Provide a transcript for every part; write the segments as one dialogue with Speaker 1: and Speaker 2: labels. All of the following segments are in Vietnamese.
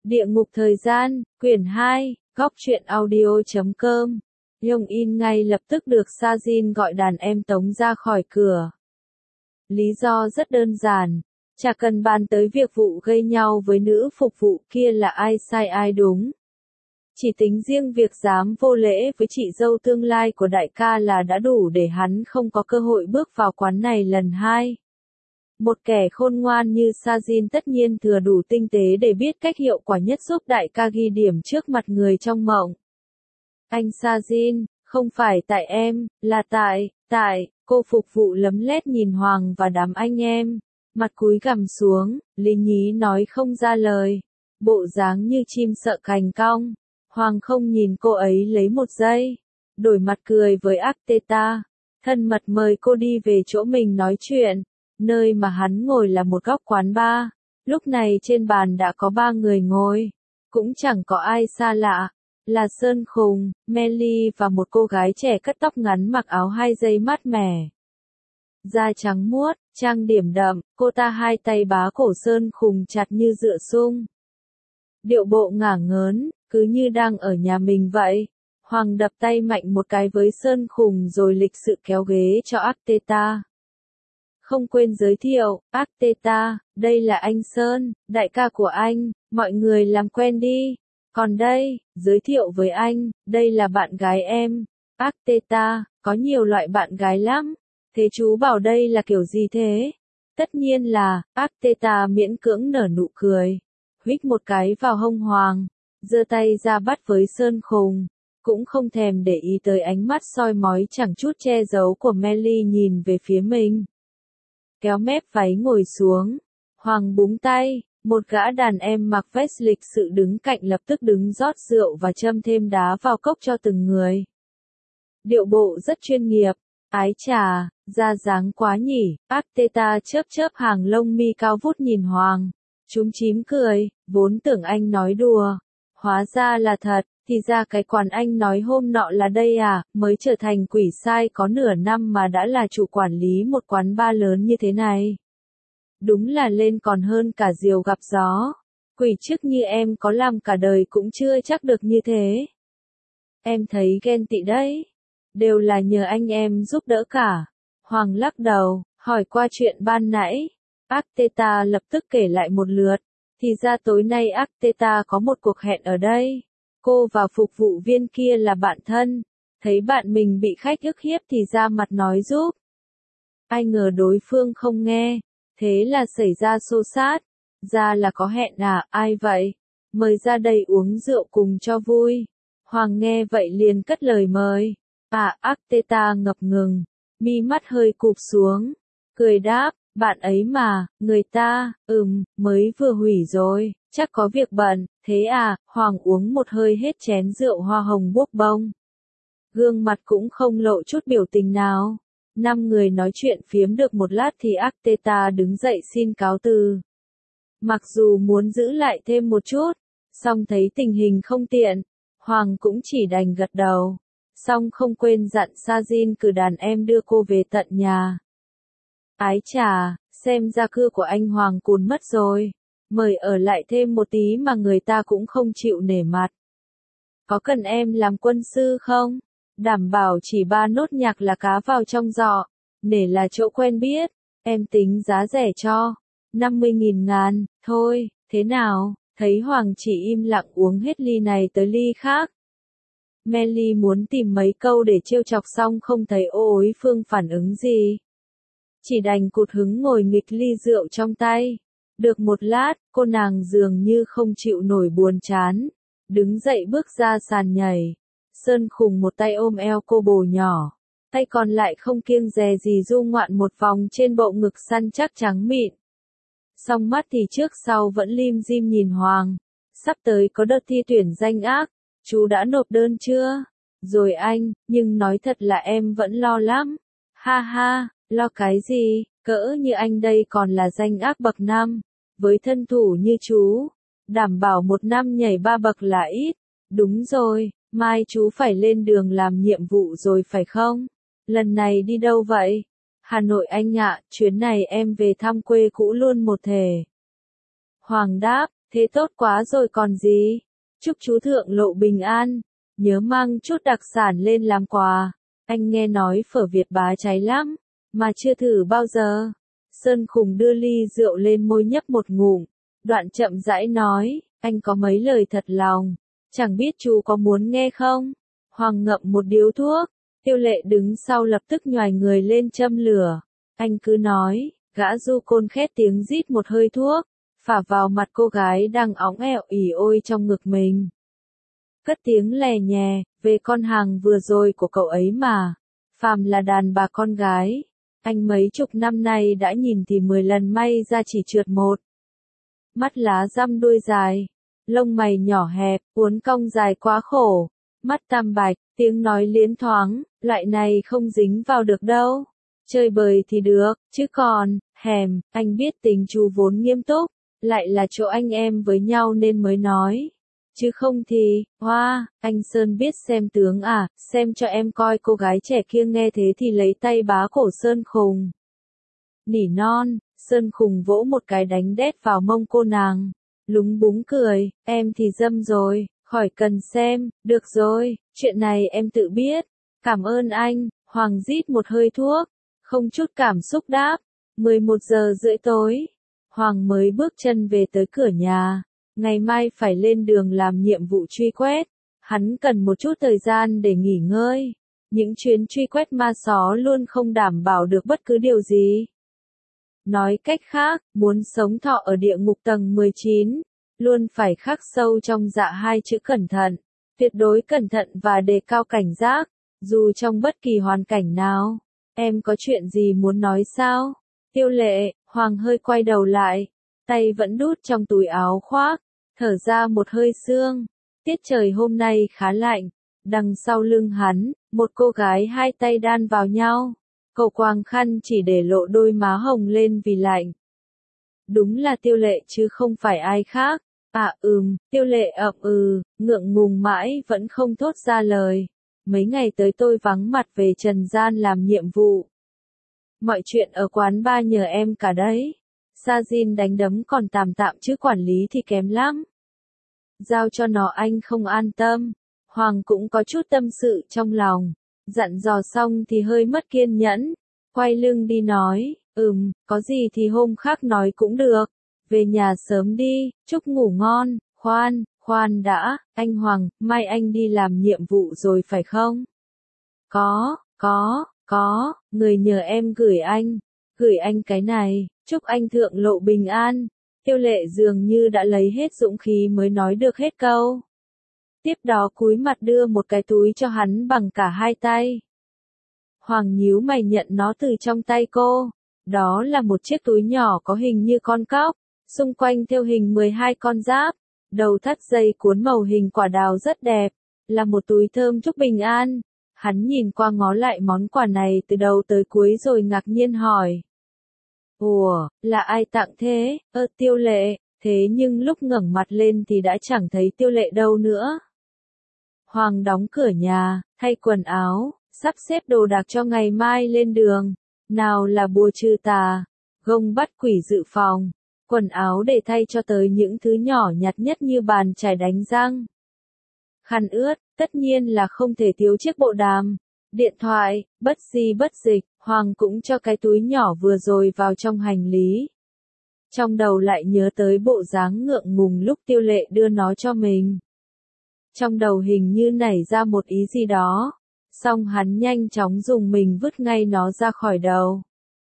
Speaker 1: Địa ngục thời gian, quyển 2, góc truyện audio.com. Yong In ngay lập tức được Sajin gọi đàn em tống ra khỏi cửa. Lý do rất đơn giản, chả cần bàn tới việc vụ gây nhau với nữ phục vụ kia là ai sai ai đúng. Chỉ tính riêng việc dám vô lễ với chị dâu tương lai của đại ca là đã đủ để hắn không có cơ hội bước vào quán này lần hai. Một kẻ khôn ngoan như Sajin tất nhiên thừa đủ tinh tế để biết cách hiệu quả nhất giúp đại ca ghi điểm trước mặt người trong mộng. Anh Sajin, không phải tại em, là tại, cô phục vụ lấm lét nhìn Hoàng và đám anh em, mặt cúi gằm xuống, lý nhí nói không ra lời, bộ dáng như chim sợ cành cong. Hoàng không nhìn cô ấy lấy một giây, đổi mặt cười với Arteta, thân mật mời cô đi về chỗ mình nói chuyện. Nơi mà hắn ngồi là một góc quán bar, lúc này trên bàn đã có 3 người ngồi, cũng chẳng có ai xa lạ, là Sơn Khùng, Melly và một cô gái trẻ cắt tóc ngắn mặc áo 2 dây mát mẻ. Da trắng muốt, trang điểm đậm, cô ta hai tay bá cổ Sơn Khùng chặt như dựa sung. Điệu bộ ngả ngớn, cứ như đang ở nhà mình vậy. Hoàng đập tay mạnh một cái với Sơn Khùng rồi lịch sự kéo ghế cho Arteta. Không quên giới thiệu, Arteta, đây là anh Sơn, đại ca của anh, mọi người làm quen đi. Còn đây, giới thiệu với anh, đây là bạn gái em. Arteta, có nhiều loại bạn gái lắm. Thế chú bảo đây là kiểu gì thế? Tất nhiên là, Arteta miễn cưỡng nở nụ cười. Huých một cái vào hông Hoàng, giơ tay ra bắt với Sơn Khùng. Cũng không thèm để ý tới ánh mắt soi mói chẳng chút che giấu của Melly nhìn về phía mình. Kéo mép váy ngồi xuống, Hoàng búng tay, một gã đàn em mặc vest lịch sự đứng cạnh lập tức đứng rót rượu và châm thêm đá vào cốc cho từng người. Điệu bộ rất chuyên nghiệp, ái chà, ra dáng quá nhỉ, Arteta chớp hàng lông mi cao vút nhìn Hoàng, chúm chím cười, vốn tưởng anh nói đùa, hóa ra là thật. Thì ra cái quán anh nói hôm nọ là đây à, mới trở thành quỷ sai có nửa năm mà đã là chủ quản lý một quán bar lớn như thế này. Đúng là lên còn hơn cả diều gặp gió. Quỷ chức như em có làm cả đời cũng chưa chắc được như thế. Em thấy ghen tị đấy. Đều là nhờ anh em giúp đỡ cả. Hoàng lắc đầu, hỏi qua chuyện ban nãy. Arteta lập tức kể lại một lượt. Thì ra tối nay Arteta có một cuộc hẹn ở đây. Cô và phục vụ viên kia là bạn thân, thấy bạn mình bị khách ức hiếp thì ra mặt nói giúp. Ai ngờ đối phương không nghe, thế là xảy ra xô xát. Ra là có hẹn à, ai vậy? Mời ra đây uống rượu cùng cho vui. Hoàng nghe vậy liền cất lời mời. Arteta ngập ngừng, mi mắt hơi cụp xuống, cười đáp, bạn ấy mà, người ta, mới vừa hủy rồi. Chắc có việc bận, thế à, Hoàng uống một hơi hết chén rượu hoa hồng bốc bông. Gương mặt cũng không lộ chút biểu tình nào. 5 người nói chuyện phiếm được một lát thì Arteta đứng dậy xin cáo từ. Mặc dù muốn giữ lại thêm một chút, song thấy tình hình không tiện, Hoàng cũng chỉ đành gật đầu. Song không quên dặn Sajin cử đàn em đưa cô về tận nhà. Ái chà, xem ra cưa của anh Hoàng cùn mất rồi. Mời ở lại thêm một tí mà người ta cũng không chịu nể mặt. Có cần em làm quân sư không? Đảm bảo chỉ 3 nốt nhạc là cá vào trong giỏ. Nể là chỗ quen biết. Em tính giá rẻ cho. 50.000 ngàn, thôi, thế nào? Thấy Hoàng chỉ im lặng uống hết ly này tới ly khác. Melly muốn tìm mấy câu để trêu chọc xong không thấy ối Phương phản ứng gì. Chỉ đành cụt hứng ngồi nghịch ly rượu trong tay. Được một lát, cô nàng dường như không chịu nổi buồn chán. Đứng dậy bước ra sàn nhảy. Sơn Khùng một tay ôm eo cô bồ nhỏ. Tay còn lại không kiêng dè gì du ngoạn một vòng trên bộ ngực săn chắc trắng mịn. Song mắt thì trước sau vẫn lim dim nhìn Hoàng. Sắp tới có đợt thi tuyển danh ác. Chú đã nộp đơn chưa? Rồi anh, nhưng nói thật là em vẫn lo lắm. Ha ha, lo cái gì? Cỡ như anh đây còn là danh ác bậc 5. Với thân thủ như chú, đảm bảo 1 năm nhảy 3 bậc là ít. Đúng rồi, mai chú phải lên đường làm nhiệm vụ rồi phải không? Lần này đi đâu vậy? Hà Nội anh ạ, chuyến này em về thăm quê cũ luôn một thể. Hoàng đáp, Thế tốt quá rồi còn gì. Chúc chú thượng lộ bình an. Nhớ mang chút đặc sản lên làm quà. Anh nghe nói phở Việt bá cháy lắm, mà chưa thử bao giờ. Sơn Khùng đưa ly rượu lên môi nhấp một ngụm. Đoạn chậm rãi nói, anh có mấy lời thật lòng. Chẳng biết chú có muốn nghe không? Hoàng ngậm một điếu thuốc. Tiêu Lệ đứng sau lập tức nhoài người lên châm lửa. Anh cứ nói, gã du côn khét tiếng rít một hơi thuốc, phả vào mặt cô gái đang óng ẹo ỉ ôi trong ngực mình. Cất tiếng lè nhè, về con hàng vừa rồi của cậu ấy mà. Phàm là đàn bà con gái, anh mấy chục năm nay đã nhìn thì 10 lần may ra chỉ trượt một. Mắt lá răm đuôi dài, lông mày nhỏ hẹp, uốn cong dài quá khổ, mắt tam bạch, tiếng nói liến thoáng, loại này không dính vào được đâu. Chơi bời thì được, chứ còn, hèm, anh biết tình chú vốn nghiêm túc, lại là chỗ anh em với nhau nên mới nói. Chứ không thì, hoa, anh Sơn biết xem tướng à, xem cho em coi. Cô gái trẻ kia nghe thế thì lấy tay bá cổ Sơn Khùng. Nỉ non, Sơn Khùng vỗ một cái đánh đét vào mông cô nàng. Lúng búng cười, em thì dâm rồi, khỏi cần xem, được rồi, chuyện này em tự biết. Cảm ơn anh. Hoàng rít một hơi thuốc, không chút cảm xúc đáp. 11:30 tối, Hoàng mới bước chân về tới cửa nhà. Ngày mai phải lên đường làm nhiệm vụ truy quét. Hắn cần một chút thời gian để nghỉ ngơi. Những chuyến truy quét ma só luôn không đảm bảo được bất cứ điều gì. Nói cách khác, muốn sống thọ ở địa ngục tầng 19, luôn phải khắc sâu trong dạ hai chữ cẩn thận. Tuyệt đối cẩn thận và đề cao cảnh giác, dù trong bất kỳ hoàn cảnh nào. Em có chuyện gì muốn nói sao? Tiêu Lệ. Hoàng hơi quay đầu lại, tay vẫn đút trong túi áo khoác, thở ra một hơi sương. Tiết trời hôm nay khá lạnh, đằng sau lưng hắn, một cô gái hai tay đan vào nhau. Cậu quàng khăn chỉ để lộ đôi má hồng lên vì lạnh. Đúng là Tiêu Lệ chứ không phải ai khác. À Tiêu Lệ ậm ngượng ngùng mãi vẫn không thốt ra lời. Mấy ngày tới tôi vắng mặt về trần gian làm nhiệm vụ. Mọi chuyện ở quán bar nhờ em cả đấy. Sajin đánh đấm còn tạm tạm chứ quản lý thì kém lắm. Giao cho nó anh không an tâm. Hoàng cũng có chút tâm sự trong lòng. Dặn dò xong thì hơi mất kiên nhẫn. Quay lưng đi nói, có gì thì hôm khác nói cũng được. Về nhà sớm đi, chúc ngủ ngon. Khoan đã, anh Hoàng, mai anh đi làm nhiệm vụ rồi phải không? Có, người nhờ em gửi anh cái này, chúc anh thượng lộ bình an. Tiêu Lệ dường như đã lấy hết dũng khí mới nói được hết câu. Tiếp đó cúi mặt đưa một cái túi cho hắn bằng cả hai tay. Hoàng nhíu mày nhận nó từ trong tay cô. Đó là một chiếc túi nhỏ có hình như con cóc, xung quanh thêu hình 12 con giáp, đầu thắt dây cuốn màu hình quả đào rất đẹp, là một túi thơm chúc bình an. Hắn nhìn qua ngó lại món quà này từ đầu tới cuối rồi ngạc nhiên hỏi. Ủa, là ai tặng thế? Tiêu Lệ, thế nhưng lúc ngẩng mặt lên thì đã chẳng thấy Tiêu Lệ đâu nữa. Hoàng đóng cửa nhà, thay quần áo, sắp xếp đồ đạc cho ngày mai lên đường. Nào là bùa trừ tà, gông bắt quỷ dự phòng, quần áo để thay cho tới những thứ nhỏ nhặt nhất như bàn chải đánh răng. Khăn ướt, tất nhiên là không thể thiếu chiếc bộ đàm, điện thoại, bất di bất dịch. Hoàng cũng cho cái túi nhỏ vừa rồi vào trong hành lý. Trong đầu lại nhớ tới bộ dáng ngượng ngùng lúc Tiêu Lệ đưa nó cho mình. Trong đầu hình như nảy ra một ý gì đó. Xong hắn nhanh chóng dùng mình vứt ngay nó ra khỏi đầu.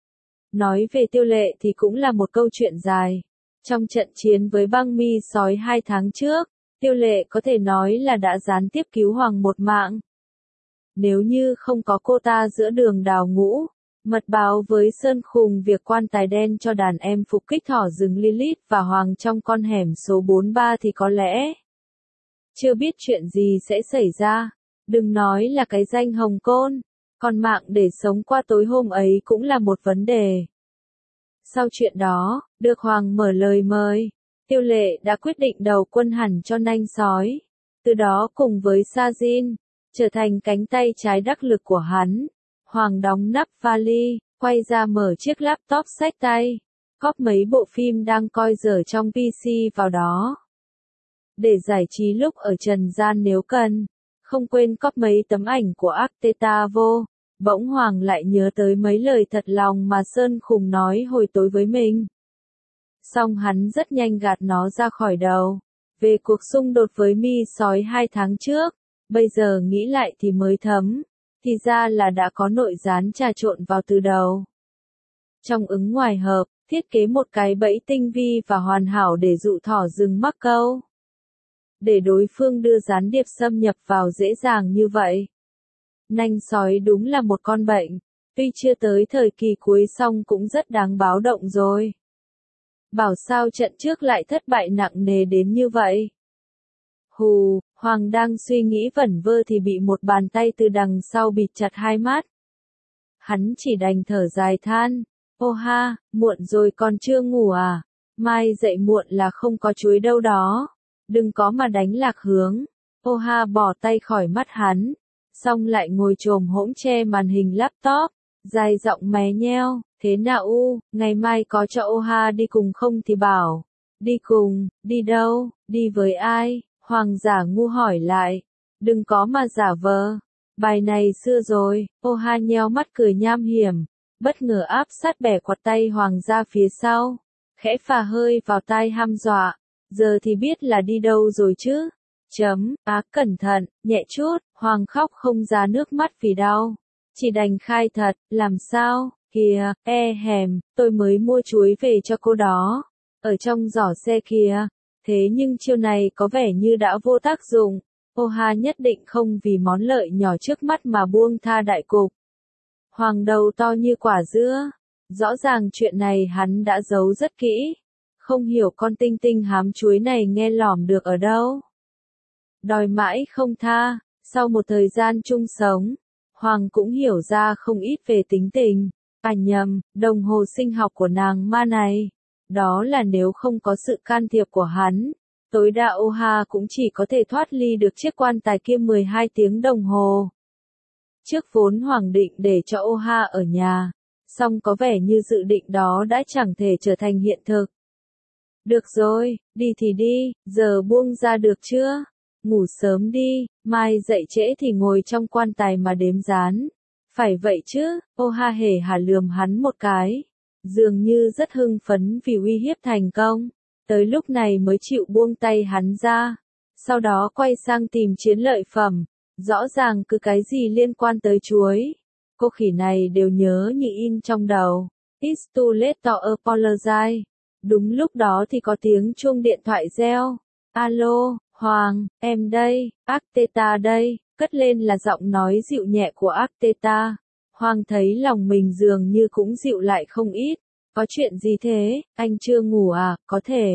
Speaker 1: Nói về Tiêu Lệ thì cũng là một câu chuyện dài. Trong trận chiến với băng mi sói 2 tháng trước, Tiêu Lệ có thể nói là đã gián tiếp cứu Hoàng một mạng. Nếu như không có cô ta giữa đường đào ngũ, mật báo với Sơn Khùng việc quan tài đen cho đàn em phục kích thỏ rừng Lilith và Hoàng trong con hẻm số 43 thì có lẽ chưa biết chuyện gì sẽ xảy ra. Đừng nói là cái danh Hồng Côn, còn mạng để sống qua tối hôm ấy cũng là một vấn đề. Sau chuyện đó, được Hoàng mở lời mời, Tiêu Lệ đã quyết định đầu quân hẳn cho nanh sói. Từ đó cùng với Sajin, trở thành cánh tay trái đắc lực của hắn. Hoàng đóng nắp vali, quay ra mở chiếc laptop xách tay, cóp mấy bộ phim đang coi dở trong PC vào đó. để giải trí lúc ở trần gian nếu cần. Không quên cóp mấy tấm ảnh của Arteta vô. Bỗng Hoàng lại nhớ tới mấy lời thật lòng mà Sơn Khùng nói hồi tối với mình. Xong hắn rất nhanh gạt nó ra khỏi đầu. Về cuộc xung đột với Mi sói 2 tháng trước, bây giờ nghĩ lại thì mới thấm. Thì ra là đã có nội gián trà trộn vào từ đầu. Trong ứng ngoài hợp, thiết kế một cái bẫy tinh vi và hoàn hảo để dụ thỏ rừng mắc câu. Để đối phương đưa gián điệp xâm nhập vào dễ dàng như vậy. Nanh sói đúng là một con bệnh, tuy chưa tới thời kỳ cuối song cũng rất đáng báo động rồi. Bảo sao trận trước lại thất bại nặng nề đến như vậy. Hù, Hoàng đang suy nghĩ vẩn vơ thì bị một bàn tay từ đằng sau bịt chặt hai mắt. Hắn chỉ đành thở dài than, ô ha, muộn rồi còn chưa ngủ à, mai dậy muộn là không có chuối đâu đó, đừng có mà đánh lạc hướng. Ô ha bỏ tay khỏi mắt hắn, xong lại ngồi chồm hỗn che màn hình laptop, dài giọng mé nheo, thế nào u, ngày mai có cho ô ha đi cùng không thì bảo. Đi cùng, đi đâu, đi với ai? Hoàng giả ngu hỏi lại. Đừng có mà giả vờ. Bài này xưa rồi, ô ha nheo mắt cười nham hiểm, bất ngờ áp sát bẻ quạt tay Hoàng ra phía sau, khẽ phà hơi vào tai hăm dọa. Giờ thì biết là đi đâu rồi chứ? Cẩn thận, nhẹ chút, Hoàng khóc không ra nước mắt vì đau. Chỉ đành khai thật, làm sao, kìa, hèm, tôi mới mua chuối về cho cô đó. Ở trong giỏ xe kìa. Thế nhưng chiêu này có vẻ như đã vô tác dụng. Ô ha nhất định không vì món lợi nhỏ trước mắt mà buông tha đại cục. Hoàng đầu to như quả dưa. Rõ ràng chuyện này hắn đã giấu rất kỹ. Không hiểu con tinh tinh hám chuối này nghe lỏm được ở đâu. Đòi mãi không tha, sau một thời gian chung sống, Hoàng cũng hiểu ra không ít về tính tình. Nhầm, đồng hồ sinh học của nàng ma này. Đó là nếu không có sự can thiệp của hắn, tối đa ô ha cũng chỉ có thể thoát ly được chiếc quan tài kia 12 tiếng đồng hồ. Trước vốn Hoàng định để cho ô ha ở nhà, song có vẻ như dự định đó đã chẳng thể trở thành hiện thực. Được rồi, đi thì đi, giờ buông ra được chưa? Ngủ sớm đi, mai dậy trễ thì ngồi trong quan tài mà đếm gián. Phải vậy chứ, ô ha hề hà lườm hắn một cái. Dường như rất hưng phấn vì uy hiếp thành công. Tới lúc này mới chịu buông tay hắn ra. Sau đó quay sang tìm chiến lợi phẩm. Rõ ràng cứ cái gì liên quan tới chuối. Cô khỉ này đều nhớ như in trong đầu. It's too late to apologize. Đúng lúc đó thì có tiếng chuông điện thoại reo. Alo, Hoàng, em đây, Arteta đây, cất lên là giọng nói dịu nhẹ của Arteta. Hoàng thấy lòng mình dường như cũng dịu lại không ít. Có chuyện gì thế, anh chưa ngủ à, có thể.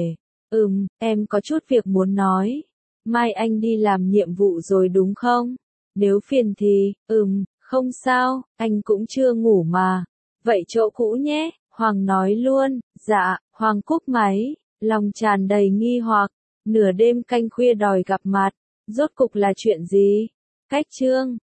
Speaker 1: Em có chút việc muốn nói. Mai anh đi làm nhiệm vụ rồi đúng không? Nếu phiền thì, không sao, anh cũng chưa ngủ mà. Vậy chỗ cũ nhé, Hoàng nói luôn. Dạ, Hoàng cúp máy, lòng tràn đầy nghi hoặc. Nửa đêm canh khuya đòi gặp mặt, rốt cục là chuyện gì? Cách chương